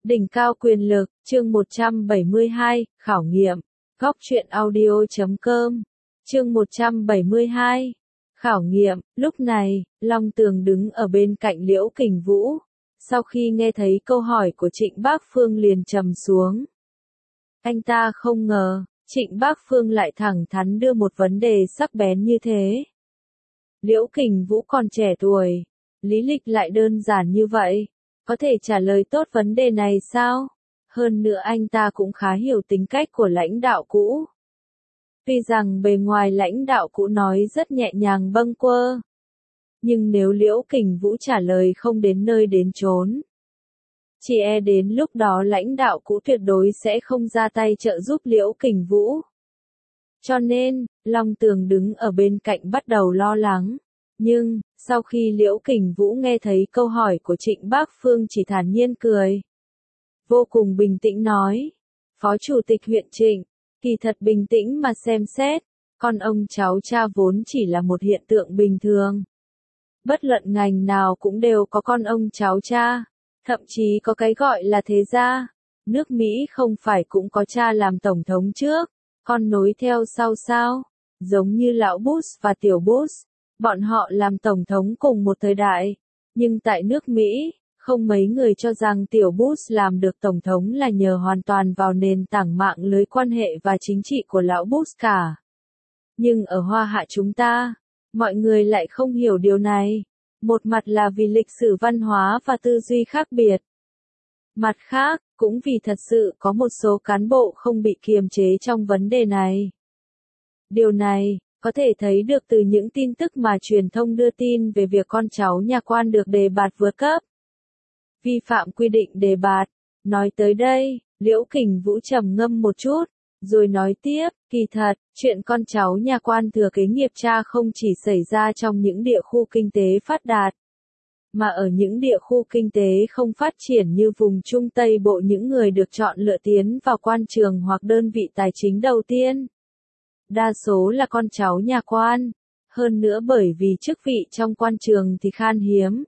Đỉnh cao quyền lực, chương 172, khảo nghiệm. Góc truyện audio.com. Chương 172. Khảo nghiệm. Lúc này, Long Tường đứng ở bên cạnh Liễu Kình Vũ. Sau khi nghe thấy câu hỏi của Trịnh Bác Phương liền trầm xuống. Anh ta không ngờ, Trịnh Bác Phương lại thẳng thắn đưa một vấn đề sắc bén như thế. Liễu Kình Vũ còn trẻ tuổi, lý lịch lại đơn giản như vậy, có thể trả lời tốt vấn đề này sao? Hơn nữa anh ta cũng khá hiểu tính cách của lãnh đạo cũ. Tuy rằng bề ngoài lãnh đạo cũ nói rất nhẹ nhàng bâng quơ, nhưng nếu Liễu Kình Vũ trả lời không đến nơi đến chốn, chỉ e đến lúc đó lãnh đạo cũ tuyệt đối sẽ không ra tay trợ giúp Liễu Kình Vũ. Cho nên, Long Tường đứng ở bên cạnh bắt đầu lo lắng. Nhưng, sau khi Liễu Kình Vũ nghe thấy câu hỏi của Trịnh Bác Phương chỉ thản nhiên cười. Vô cùng bình tĩnh nói. Phó Chủ tịch huyện Trịnh, kỳ thật bình tĩnh mà xem xét, con ông cháu cha vốn chỉ là một hiện tượng bình thường. Bất luận ngành nào cũng đều có con ông cháu cha, thậm chí có cái gọi là thế gia. Nước Mỹ không phải cũng có cha làm tổng thống trước, con nối theo sau sao, giống như lão Bush và tiểu Bush. Bọn họ làm tổng thống cùng một thời đại, nhưng tại nước Mỹ, không mấy người cho rằng tiểu Bush làm được tổng thống là nhờ hoàn toàn vào nền tảng mạng lưới quan hệ và chính trị của lão Bush cả. Nhưng ở Hoa Hạ chúng ta, mọi người lại không hiểu điều này. Một mặt là vì lịch sử văn hóa và tư duy khác biệt. Mặt khác, cũng vì thật sự có một số cán bộ không bị kiềm chế trong vấn đề này. Điều này có thể thấy được từ những tin tức mà truyền thông đưa tin về việc con cháu nhà quan được đề bạt vượt cấp. Vi phạm quy định đề bạt. Nói tới đây, Liễu Kình Vũ trầm ngâm một chút, rồi nói tiếp, kỳ thật, chuyện con cháu nhà quan thừa kế nghiệp cha không chỉ xảy ra trong những địa khu kinh tế phát đạt, mà ở những địa khu kinh tế không phát triển như vùng Trung Tây Bộ những người được chọn lựa tiến vào quan trường hoặc đơn vị tài chính đầu tiên. Đa số là con cháu nhà quan, hơn nữa bởi vì chức vị trong quan trường thì khan hiếm.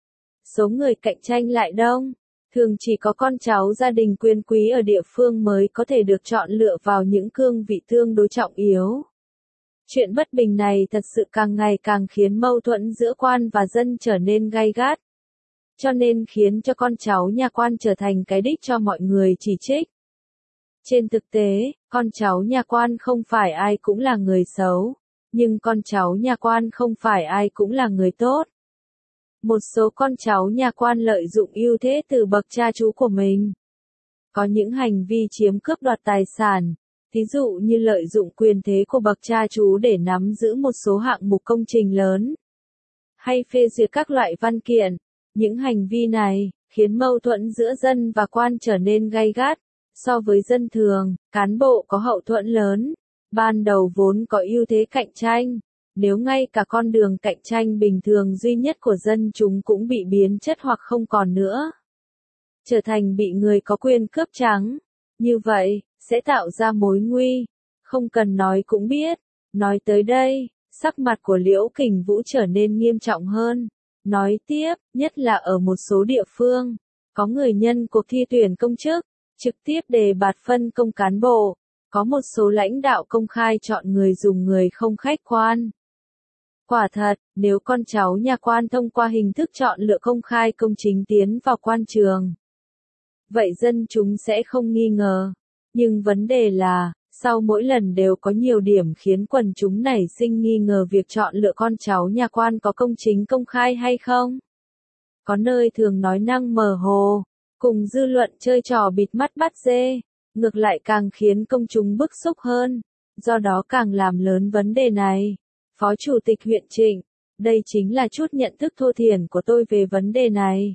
Số người cạnh tranh lại đông, thường chỉ có con cháu gia đình quyền quý ở địa phương mới có thể được chọn lựa vào những cương vị tương đối trọng yếu. Chuyện bất bình này thật sự càng ngày càng khiến mâu thuẫn giữa quan và dân trở nên gay gắt. Cho nên khiến cho con cháu nhà quan trở thành cái đích cho mọi người chỉ trích. Trên thực tế, con cháu nhà quan không phải ai cũng là người xấu, nhưng con cháu nhà quan không phải ai cũng là người tốt. Một số con cháu nhà quan lợi dụng ưu thế từ bậc cha chú của mình. Có những hành vi chiếm cướp đoạt tài sản, ví dụ như lợi dụng quyền thế của bậc cha chú để nắm giữ một số hạng mục công trình lớn, hay phê duyệt các loại văn kiện. Những hành vi này khiến mâu thuẫn giữa dân và quan trở nên gay gắt. So với dân thường, cán bộ có hậu thuẫn lớn, ban đầu vốn có ưu thế cạnh tranh, nếu ngay cả con đường cạnh tranh bình thường duy nhất của dân chúng cũng bị biến chất hoặc không còn nữa, trở thành bị người có quyền cướp trắng, như vậy, sẽ tạo ra mối nguy, không cần nói cũng biết. Nói tới đây, sắc mặt của Liễu Kình Vũ trở nên nghiêm trọng hơn, nói tiếp, nhất là ở một số địa phương, có người nhân cuộc thi tuyển công chức, trực tiếp đề bạt phân công cán bộ, có một số lãnh đạo công khai chọn người dùng người không khách quan. Quả thật, nếu con cháu nhà quan thông qua hình thức chọn lựa công khai công chính tiến vào quan trường, vậy dân chúng sẽ không nghi ngờ. Nhưng vấn đề là, sau mỗi lần đều có nhiều điểm khiến quần chúng nảy sinh nghi ngờ việc chọn lựa con cháu nhà quan có công chính công khai hay không. Có nơi thường nói năng mơ hồ, cùng dư luận chơi trò bịt mắt bắt dê, ngược lại càng khiến công chúng bức xúc hơn, do đó càng làm lớn vấn đề này. Phó Chủ tịch huyện Trịnh, đây chính là chút nhận thức thô thiển của tôi về vấn đề này.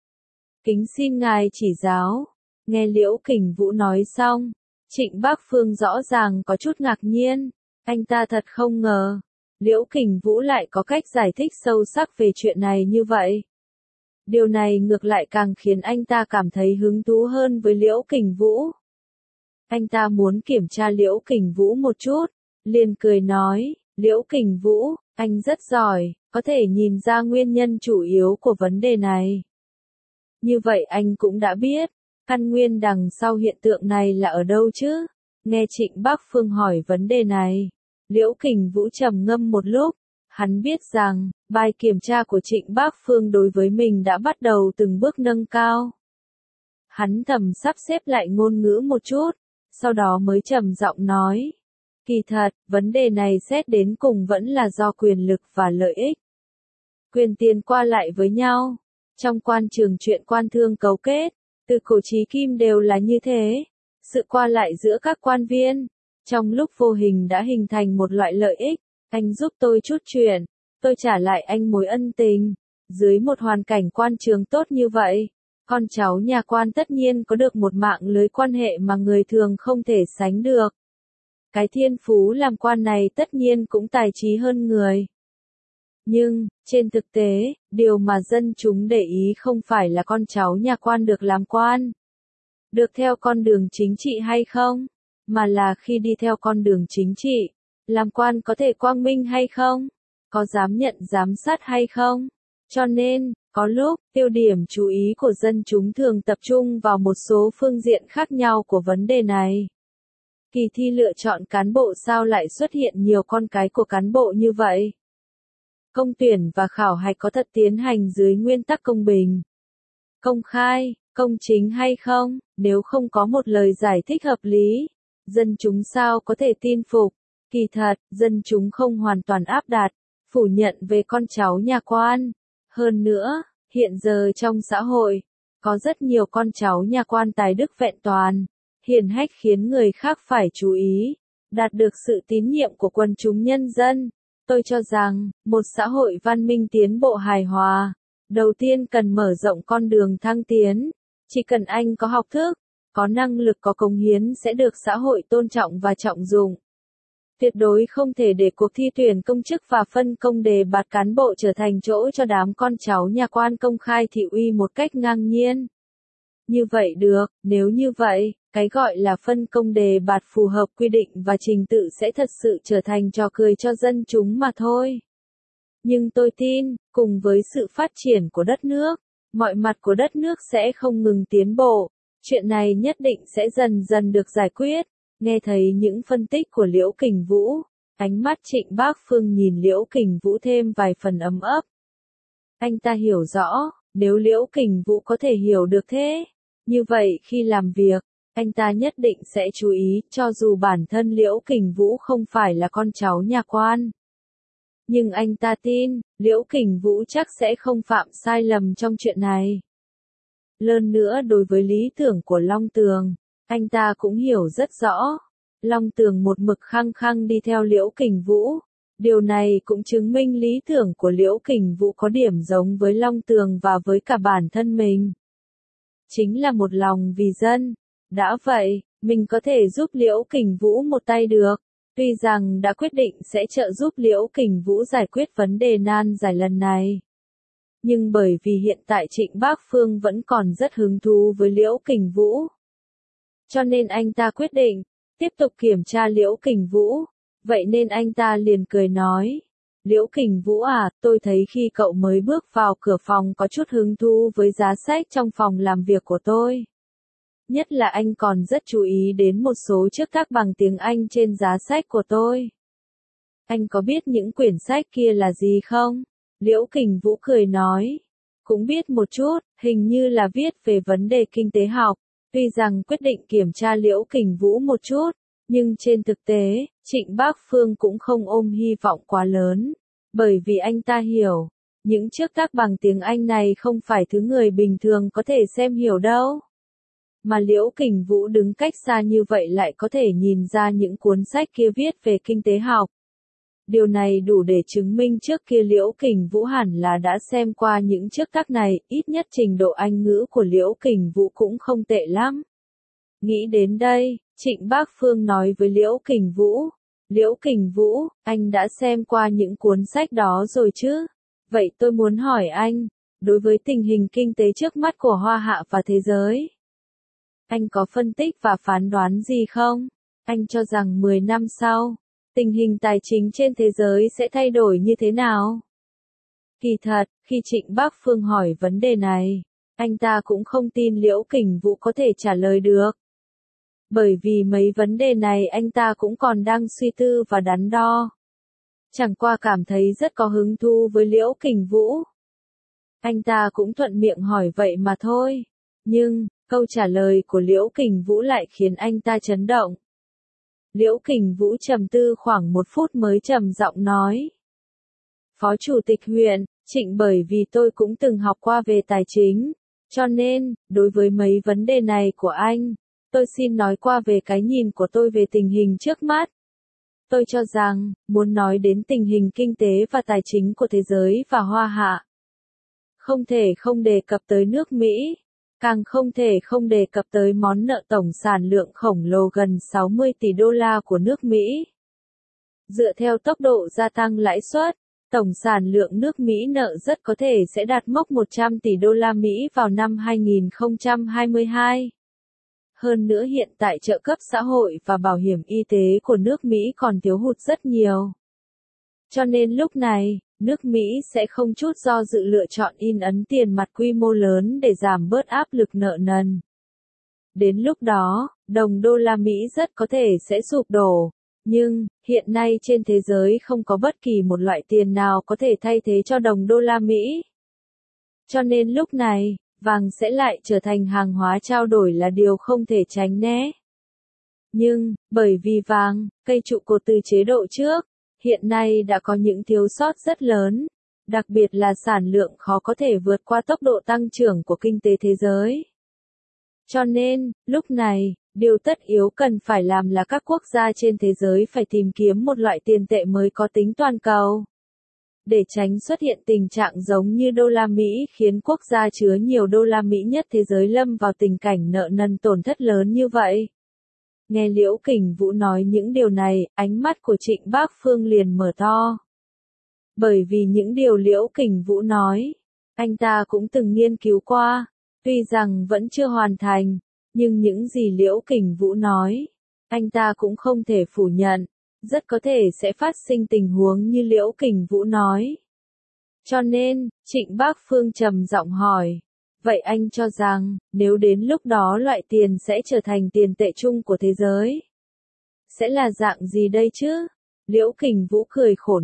Kính xin ngài chỉ giáo. Nghe Liễu Kình Vũ nói xong, Trịnh Bác Phương rõ ràng có chút ngạc nhiên, anh ta thật không ngờ, Liễu Kình Vũ lại có cách giải thích sâu sắc về chuyện này như vậy. Điều này ngược lại càng khiến anh ta cảm thấy hứng thú hơn với Liễu Kình Vũ. Anh ta muốn kiểm tra Liễu Kình Vũ một chút, liền cười nói, Liễu Kình Vũ, anh rất giỏi, có thể nhìn ra nguyên nhân chủ yếu của vấn đề này. Như vậy anh cũng đã biết, Căn nguyên đằng sau hiện tượng này là ở đâu chứ? Nghe Trịnh Bác Phương hỏi vấn đề này, Liễu Kình Vũ trầm ngâm một lúc, hắn biết rằng, bài kiểm tra của Trịnh Bác Phương đối với mình đã bắt đầu từng bước nâng cao. Hắn thầm sắp xếp lại ngôn ngữ một chút, sau đó mới trầm giọng nói. Kỳ thật, vấn đề này xét đến cùng vẫn là do quyền lực và lợi ích. Quyền tiền qua lại với nhau. Trong quan trường chuyện quan thương cấu kết, từ cổ chí kim đều là như thế. Sự qua lại giữa các quan viên, trong lúc vô hình đã hình thành một loại lợi ích. Anh giúp tôi chút chuyện, tôi trả lại anh mối ân tình. Dưới một hoàn cảnh quan trường tốt như vậy, con cháu nhà quan tất nhiên có được một mạng lưới quan hệ mà người thường không thể sánh được. Cái thiên phú làm quan này tất nhiên cũng tài trí hơn người. Nhưng, trên thực tế, điều mà dân chúng để ý không phải là con cháu nhà quan được làm quan, được theo con đường chính trị hay không, mà là khi đi theo con đường chính trị, làm quan có thể quang minh hay không, có dám nhận giám sát hay không. Cho nên, có lúc, tiêu điểm chú ý của dân chúng thường tập trung vào một số phương diện khác nhau của vấn đề này. Kỳ thi lựa chọn cán bộ sao lại xuất hiện nhiều con cái của cán bộ như vậy? Công tuyển và khảo hạch có thật tiến hành dưới nguyên tắc công bình, công khai, công chính hay không? Nếu không có một lời giải thích hợp lý, dân chúng sao có thể tin phục? Kỳ thật, dân chúng không hoàn toàn áp đặt, phủ nhận về con cháu nhà quan. Hơn nữa, hiện giờ trong xã hội, có rất nhiều con cháu nhà quan tài đức vẹn toàn, hiển hách khiến người khác phải chú ý, đạt được sự tín nhiệm của quần chúng nhân dân. Tôi cho rằng, một xã hội văn minh tiến bộ hài hòa, đầu tiên cần mở rộng con đường thăng tiến. Chỉ cần anh có học thức, có năng lực có cống hiến sẽ được xã hội tôn trọng và trọng dụng. Tuyệt đối không thể để cuộc thi tuyển công chức và phân công đề bạt cán bộ trở thành chỗ cho đám con cháu nhà quan công khai thị uy một cách ngang nhiên. Như vậy được, nếu như vậy, cái gọi là phân công đề bạt phù hợp quy định và trình tự sẽ thật sự trở thành trò cười cho dân chúng mà thôi. Nhưng tôi tin, cùng với sự phát triển của đất nước, mọi mặt của đất nước sẽ không ngừng tiến bộ, chuyện này nhất định sẽ dần dần được giải quyết. Nghe thấy những phân tích của Liễu Kình Vũ, ánh mắt Trịnh Bác Phương nhìn Liễu Kình Vũ thêm vài phần ấm ấp. Anh ta hiểu rõ, nếu Liễu Kình Vũ có thể hiểu được thế, như vậy khi làm việc, anh ta nhất định sẽ chú ý, cho dù bản thân Liễu Kình Vũ không phải là con cháu nhà quan. Nhưng anh ta tin, Liễu Kình Vũ chắc sẽ không phạm sai lầm trong chuyện này. Hơn nữa đối với lý tưởng của Long Tường, anh ta cũng hiểu rất rõ. Long Tường một mực khăng khăng đi theo Liễu Kình Vũ. Điều này cũng chứng minh lý tưởng của Liễu Kình Vũ có điểm giống với Long Tường và với cả bản thân mình. Chính là một lòng vì dân. Đã vậy, mình có thể giúp Liễu Kình Vũ một tay được. Tuy rằng đã quyết định sẽ trợ giúp Liễu Kình Vũ giải quyết vấn đề nan giải lần này. Nhưng bởi vì hiện tại Trịnh Bác Phương vẫn còn rất hứng thú với Liễu Kình Vũ. Cho nên anh ta quyết định, tiếp tục kiểm tra Liễu Kình Vũ. Vậy nên anh ta liền cười nói. Liễu Kình Vũ à, tôi thấy khi cậu mới bước vào cửa phòng có chút hứng thú với giá sách trong phòng làm việc của tôi. Nhất là anh còn rất chú ý đến một số chiếc các bằng tiếng Anh trên giá sách của tôi. Anh có biết những quyển sách kia là gì không? Liễu Kình Vũ cười nói. Cũng biết một chút, hình như là viết về vấn đề kinh tế học. Tuy rằng quyết định kiểm tra Liễu Kình Vũ một chút, nhưng trên thực tế, Trịnh Bác Phương cũng không ôm hy vọng quá lớn. Bởi vì anh ta hiểu, những chiếc tác bằng tiếng Anh này không phải thứ người bình thường có thể xem hiểu đâu. Mà Liễu Kình Vũ đứng cách xa như vậy lại có thể nhìn ra những cuốn sách kia viết về kinh tế học. Điều này đủ để chứng minh trước kia Liễu Kình Vũ hẳn là đã xem qua những chiếc tác này, ít nhất trình độ Anh ngữ của Liễu Kình Vũ cũng không tệ lắm. Nghĩ đến đây, Trịnh Bác Phương nói với Liễu Kình Vũ. Liễu Kình Vũ, anh đã xem qua những cuốn sách đó rồi chứ? Vậy tôi muốn hỏi anh, đối với tình hình kinh tế trước mắt của Hoa Hạ và thế giới, anh có phân tích và phán đoán gì không? Anh cho rằng 10 năm sau, tình hình tài chính trên thế giới sẽ thay đổi như thế nào? Kỳ thật, khi Trịnh Bác Phương hỏi vấn đề này, Anh ta cũng không tin Liễu Kình Vũ có thể trả lời được. Bởi vì mấy vấn đề này anh ta cũng còn đang suy tư và đắn đo. Chẳng qua cảm thấy rất có hứng thú với Liễu Kình Vũ. Anh ta cũng thuận miệng hỏi vậy mà thôi. Nhưng, câu trả lời của Liễu Kình Vũ lại khiến anh ta chấn động. Liễu Kình Vũ trầm tư khoảng 1 phút mới trầm giọng nói. Phó Chủ tịch huyện, Trịnh, bởi vì tôi cũng từng học qua về tài chính, cho nên, đối với mấy vấn đề này của anh, tôi xin nói qua về cái nhìn của tôi về tình hình trước mắt. Tôi cho rằng, muốn nói đến tình hình kinh tế và tài chính của thế giới và Hoa Hạ, không thể không đề cập tới nước Mỹ, càng không thể không đề cập tới món nợ tổng sản lượng khổng lồ gần 60 tỷ đô la của nước Mỹ. Dựa theo tốc độ gia tăng lãi suất, tổng sản lượng nước Mỹ nợ rất có thể sẽ đạt mốc 100 tỷ đô la Mỹ vào năm 2022. Hơn nữa hiện tại trợ cấp xã hội và bảo hiểm y tế của nước Mỹ còn thiếu hụt rất nhiều. Cho nên lúc này, nước Mỹ sẽ không chút do dự lựa chọn in ấn tiền mặt quy mô lớn để giảm bớt áp lực nợ nần. Đến lúc đó, đồng đô la Mỹ rất có thể sẽ sụp đổ. Nhưng, hiện nay trên thế giới không có bất kỳ một loại tiền nào có thể thay thế cho đồng đô la Mỹ. Cho nên lúc này, vàng sẽ lại trở thành hàng hóa trao đổi là điều không thể tránh né. Nhưng, bởi vì vàng, cây trụ cột từ chế độ trước, hiện nay đã có những thiếu sót rất lớn, đặc biệt là sản lượng khó có thể vượt qua tốc độ tăng trưởng của kinh tế thế giới. Cho nên, lúc này, điều tất yếu cần phải làm là các quốc gia trên thế giới phải tìm kiếm một loại tiền tệ mới có tính toàn cầu. Để tránh xuất hiện tình trạng giống như đô la Mỹ khiến quốc gia chứa nhiều đô la Mỹ nhất thế giới lâm vào tình cảnh nợ nần tổn thất lớn như vậy. Nghe Liễu Kình Vũ nói những điều này, ánh mắt của Trịnh Bác Phương liền mở to. Bởi vì những điều Liễu Kình Vũ nói, anh ta cũng từng nghiên cứu qua, tuy rằng vẫn chưa hoàn thành, nhưng những gì Liễu Kình Vũ nói, anh ta cũng không thể phủ nhận, rất có thể sẽ phát sinh tình huống như Liễu Kình Vũ nói. Cho nên, Trịnh Bác Phương trầm giọng hỏi, vậy anh cho rằng, nếu đến lúc đó loại tiền sẽ trở thành tiền tệ chung của thế giới, sẽ là dạng gì đây chứ? Liễu Kình Vũ cười khổ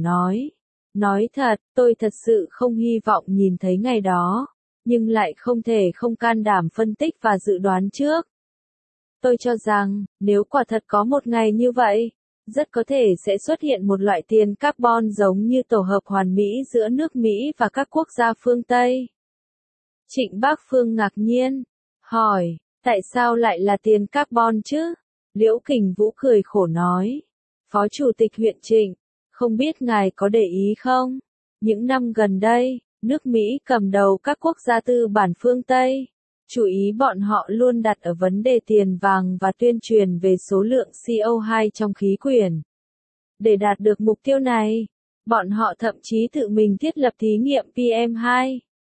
nói thật, tôi thật sự không hy vọng nhìn thấy ngày đó, nhưng lại không thể không can đảm phân tích và dự đoán trước. Tôi cho rằng, nếu quả thật có một ngày như vậy, rất có thể sẽ xuất hiện một loại tiền carbon giống như tổ hợp hoàn mỹ giữa nước Mỹ và các quốc gia phương Tây. Trịnh Bác Phương ngạc nhiên, hỏi, tại sao lại là tiền carbon chứ? Liễu Kình Vũ cười khổ nói, Phó Chủ tịch huyện Trịnh, không biết ngài có để ý không? Những năm gần đây, nước Mỹ cầm đầu các quốc gia tư bản phương Tây, chú ý bọn họ luôn đặt ở vấn đề tiền vàng và tuyên truyền về số lượng CO2 trong khí quyển. Để đạt được mục tiêu này, bọn họ thậm chí tự mình thiết lập thí nghiệm PM2.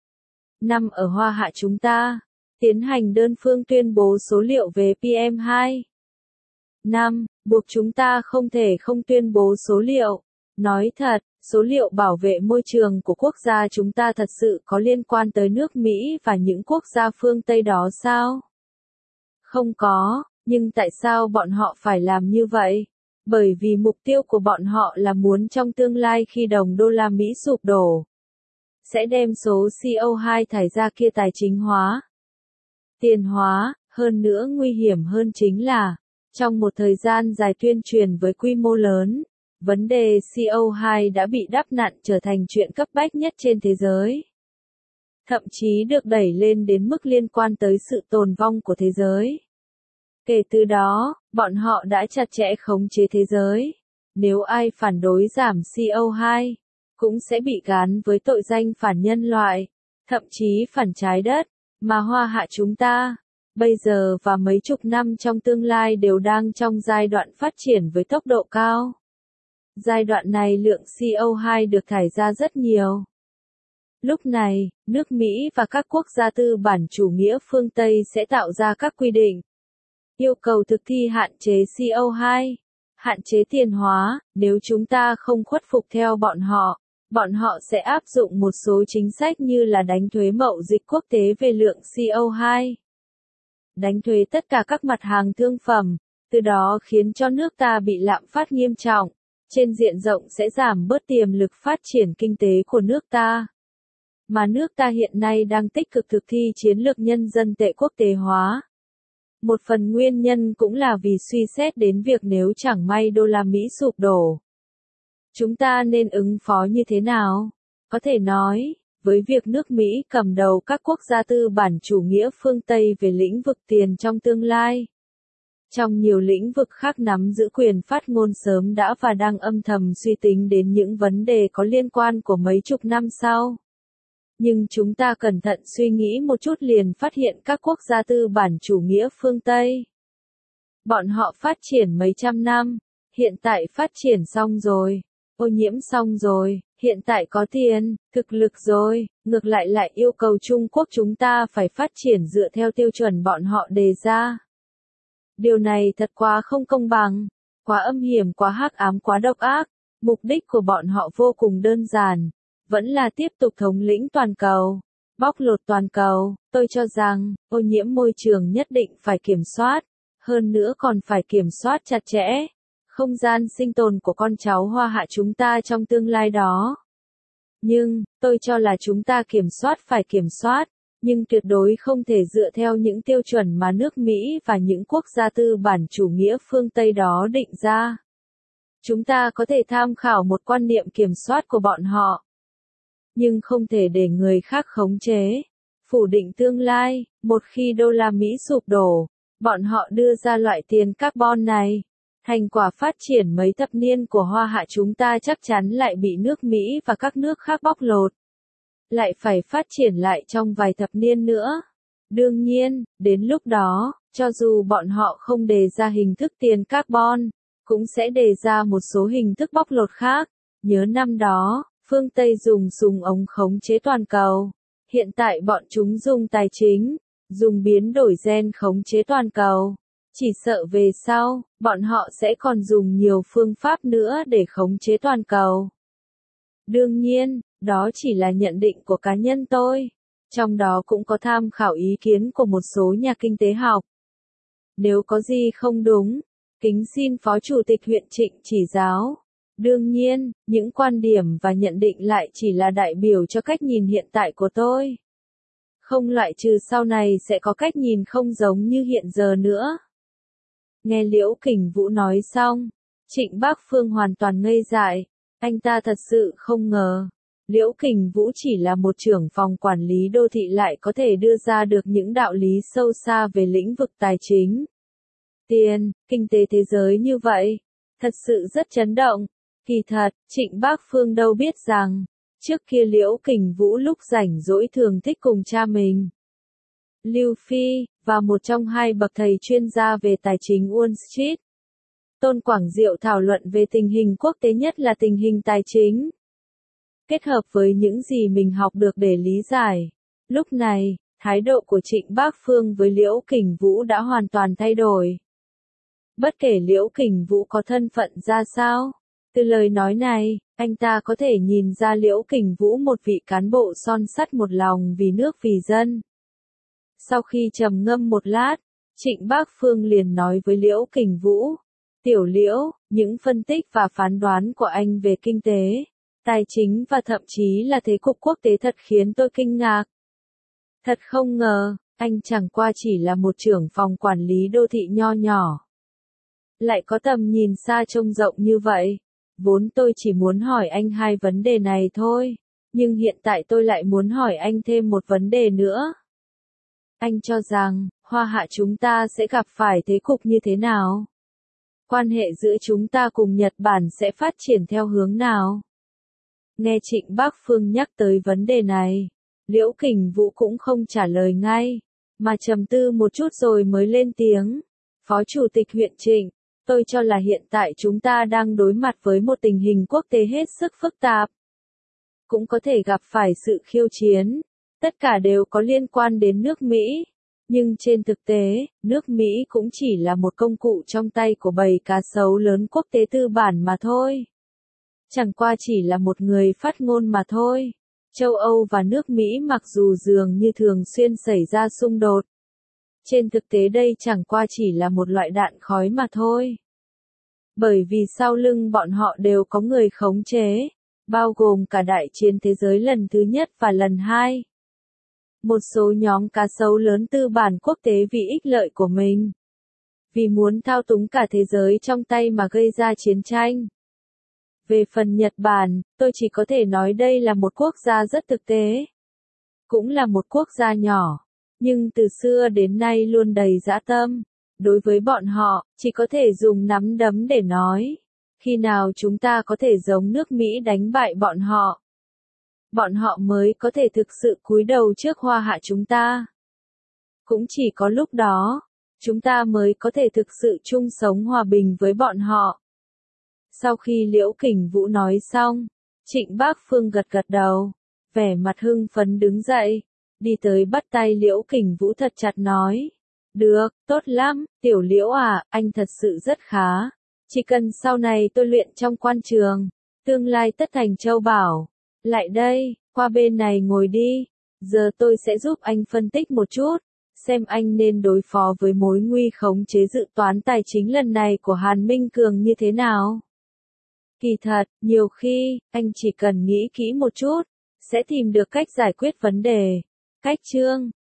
Năm ở Hoa Hạ chúng ta, tiến hành đơn phương tuyên bố số liệu về PM2. Năm, buộc chúng ta không thể không tuyên bố số liệu. Nói thật, số liệu bảo vệ môi trường của quốc gia chúng ta thật sự có liên quan tới nước Mỹ và những quốc gia phương Tây đó sao? Không có, nhưng tại sao bọn họ phải làm như vậy? Bởi vì mục tiêu của bọn họ là muốn trong tương lai khi đồng đô la Mỹ sụp đổ, sẽ đem số CO2 thải ra kia tài chính hóa, tiền hóa, hơn nữa nguy hiểm hơn chính là, trong một thời gian dài tuyên truyền với quy mô lớn, vấn đề CO2 đã bị đắp nặn trở thành chuyện cấp bách nhất trên thế giới. Thậm chí được đẩy lên đến mức liên quan tới sự tồn vong của thế giới. Kể từ đó, bọn họ đã chặt chẽ khống chế thế giới. Nếu ai phản đối giảm CO2, cũng sẽ bị gán với tội danh phản nhân loại, thậm chí phản trái đất, mà Hoa Hạ chúng ta, bây giờ và mấy chục năm trong tương lai đều đang trong giai đoạn phát triển với tốc độ cao. Giai đoạn này lượng CO2 được thải ra rất nhiều. Lúc này, nước Mỹ và các quốc gia tư bản chủ nghĩa phương Tây sẽ tạo ra các quy định, yêu cầu thực thi hạn chế CO2, hạn chế tiền hóa, nếu chúng ta không khuất phục theo bọn họ, bọn họ sẽ áp dụng một số chính sách như là đánh thuế mậu dịch quốc tế về lượng CO2, đánh thuế tất cả các mặt hàng thương phẩm, từ đó khiến cho nước ta bị lạm phát nghiêm trọng, trên diện rộng sẽ giảm bớt tiềm lực phát triển kinh tế của nước ta. Mà nước ta hiện nay đang tích cực thực thi chiến lược nhân dân tệ quốc tế hóa. Một phần nguyên nhân cũng là vì suy xét đến việc nếu chẳng may đô la Mỹ sụp đổ, chúng ta nên ứng phó như thế nào? Có thể nói, với việc nước Mỹ cầm đầu các quốc gia tư bản chủ nghĩa phương Tây về lĩnh vực tiền trong tương lai, trong nhiều lĩnh vực khác nắm giữ quyền phát ngôn sớm đã và đang âm thầm suy tính đến những vấn đề có liên quan của mấy chục năm sau. Nhưng chúng ta cẩn thận suy nghĩ một chút liền phát hiện các quốc gia tư bản chủ nghĩa phương Tây. Bọn họ phát triển mấy trăm năm, hiện tại phát triển xong rồi, ô nhiễm xong rồi, hiện tại có tiền, thực lực rồi, ngược lại yêu cầu Trung Quốc chúng ta phải phát triển dựa theo tiêu chuẩn bọn họ đề ra. Điều này thật quá không công bằng, quá âm hiểm, quá hắc ám, quá độc ác. Mục đích của bọn họ vô cùng đơn giản, vẫn là tiếp tục thống lĩnh toàn cầu, bóc lột toàn cầu. Tôi cho rằng, ô nhiễm môi trường nhất định phải kiểm soát, hơn nữa còn phải kiểm soát chặt chẽ, không gian sinh tồn của con cháu Hoa Hạ chúng ta trong tương lai đó. Nhưng, tôi cho là chúng ta kiểm soát phải kiểm soát, nhưng tuyệt đối không thể dựa theo những tiêu chuẩn mà nước Mỹ và những quốc gia tư bản chủ nghĩa phương Tây đó định ra. Chúng ta có thể tham khảo một quan niệm kiểm soát của bọn họ, nhưng không thể để người khác khống chế, phủ định tương lai. Một khi đô la Mỹ sụp đổ, bọn họ đưa ra loại tiền carbon này. Thành quả phát triển mấy thập niên của Hoa Hạ chúng ta chắc chắn lại bị nước Mỹ và các nước khác bóc lột. Lại phải phát triển lại trong vài thập niên nữa. Đương nhiên, đến lúc đó, cho dù bọn họ không đề ra hình thức tiền carbon, cũng sẽ đề ra một số hình thức bóc lột khác. Nhớ năm đó, phương Tây dùng súng ống khống chế toàn cầu. Hiện tại bọn chúng dùng tài chính, dùng biến đổi gen khống chế toàn cầu. Chỉ sợ về sau, bọn họ sẽ còn dùng nhiều phương pháp nữa để khống chế toàn cầu. Đương nhiên, đó chỉ là nhận định của cá nhân tôi. Trong đó cũng có tham khảo ý kiến của một số nhà kinh tế học. Nếu có gì không đúng, kính xin Phó Chủ tịch huyện Trịnh chỉ giáo. Đương nhiên, những quan điểm và nhận định lại chỉ là đại biểu cho cách nhìn hiện tại của tôi. Không loại trừ sau này sẽ có cách nhìn không giống như hiện giờ nữa. Nghe Liễu Kình Vũ nói xong, Trịnh Bác Phương hoàn toàn ngây dại. Anh ta thật sự không ngờ, Liễu Kình Vũ chỉ là một trưởng phòng quản lý đô thị lại có thể đưa ra được những đạo lý sâu xa về lĩnh vực tài chính, tiền, kinh tế thế giới như vậy. Thật sự rất chấn động. Kỳ thật, Trịnh Bác Phương đâu biết rằng, trước kia Liễu Kình Vũ lúc rảnh rỗi thường thích cùng cha mình, Lưu Phi, và một trong hai bậc thầy chuyên gia về tài chính Wall Street, Tôn Quảng Diệu thảo luận về tình hình quốc tế, nhất là tình hình tài chính. Kết hợp với những gì mình học được để lý giải. Lúc này, thái độ của Trịnh Bác Phương với Liễu Kình Vũ đã hoàn toàn thay đổi. Bất kể Liễu Kình Vũ có thân phận ra sao, từ lời nói này, anh ta có thể nhìn ra Liễu Kình Vũ một vị cán bộ son sắt một lòng vì nước vì dân. Sau khi trầm ngâm một lát, Trịnh Bác Phương liền nói với Liễu Kình Vũ, Tiểu Liễu, những phân tích và phán đoán của anh về kinh tế, tài chính và thậm chí là thế cục quốc tế thật khiến tôi kinh ngạc. Thật không ngờ, anh chẳng qua chỉ là một trưởng phòng quản lý đô thị nho nhỏ, lại có tầm nhìn xa trông rộng như vậy. Vốn tôi chỉ muốn hỏi anh hai vấn đề này thôi, nhưng hiện tại tôi lại muốn hỏi anh thêm một vấn đề nữa. Anh cho rằng, Hoa Hạ chúng ta sẽ gặp phải thế cục như thế nào? Quan hệ giữa chúng ta cùng Nhật Bản sẽ phát triển theo hướng nào? Nghe Trịnh Bác Phương nhắc tới vấn đề này, Liễu Kình Vũ cũng không trả lời ngay, mà trầm tư một chút rồi mới lên tiếng. Phó Chủ tịch huyện Trịnh, tôi cho là hiện tại chúng ta đang đối mặt với một tình hình quốc tế hết sức phức tạp. Cũng có thể gặp phải sự khiêu chiến. Tất cả đều có liên quan đến nước Mỹ. Nhưng trên thực tế, nước Mỹ cũng chỉ là một công cụ trong tay của bầy cá sấu lớn quốc tế tư bản mà thôi. chẳng qua chỉ là một người phát ngôn mà thôi. Châu Âu và nước Mỹ mặc dù dường như thường xuyên xảy ra xung đột, trên thực tế đây chẳng qua chỉ là một loại đạn khói mà thôi. Bởi vì sau lưng bọn họ đều có người khống chế, bao gồm cả đại chiến thế giới lần thứ nhất và lần hai. Một số nhóm cá sấu lớn tư bản quốc tế vì ích lợi của mình, vì muốn thao túng cả thế giới trong tay mà gây ra chiến tranh. Về phần Nhật Bản, tôi chỉ có thể nói đây là một quốc gia rất thực tế. Cũng là một quốc gia nhỏ, nhưng từ xưa đến nay luôn đầy dã tâm. Đối với bọn họ, chỉ có thể dùng nắm đấm để nói. Khi nào chúng ta có thể giống nước Mỹ đánh bại bọn họ mới có thể thực sự cúi đầu trước hoa hạ chúng ta. Cũng chỉ có lúc đó, chúng ta mới có thể thực sự chung sống hòa bình với bọn họ. Sau khi Liễu Kình Vũ nói xong, Trịnh Bác Phương gật gật đầu, vẻ mặt hưng phấn đứng dậy, đi tới bắt tay Liễu Kình Vũ thật chặt nói. Được, tốt lắm, Tiểu Liễu à, anh thật sự rất khá. Chỉ cần sau này tôi luyện trong quan trường, tương lai tất thành châu bảo. Lại đây, qua bên này ngồi đi, giờ tôi sẽ giúp anh phân tích một chút, xem anh nên đối phó với mối nguy khống chế dự toán tài chính lần này của Hàn Minh Cường như thế nào. Kỳ thật, nhiều khi, anh chỉ cần nghĩ kỹ một chút, sẽ tìm được cách giải quyết vấn đề. Cách chương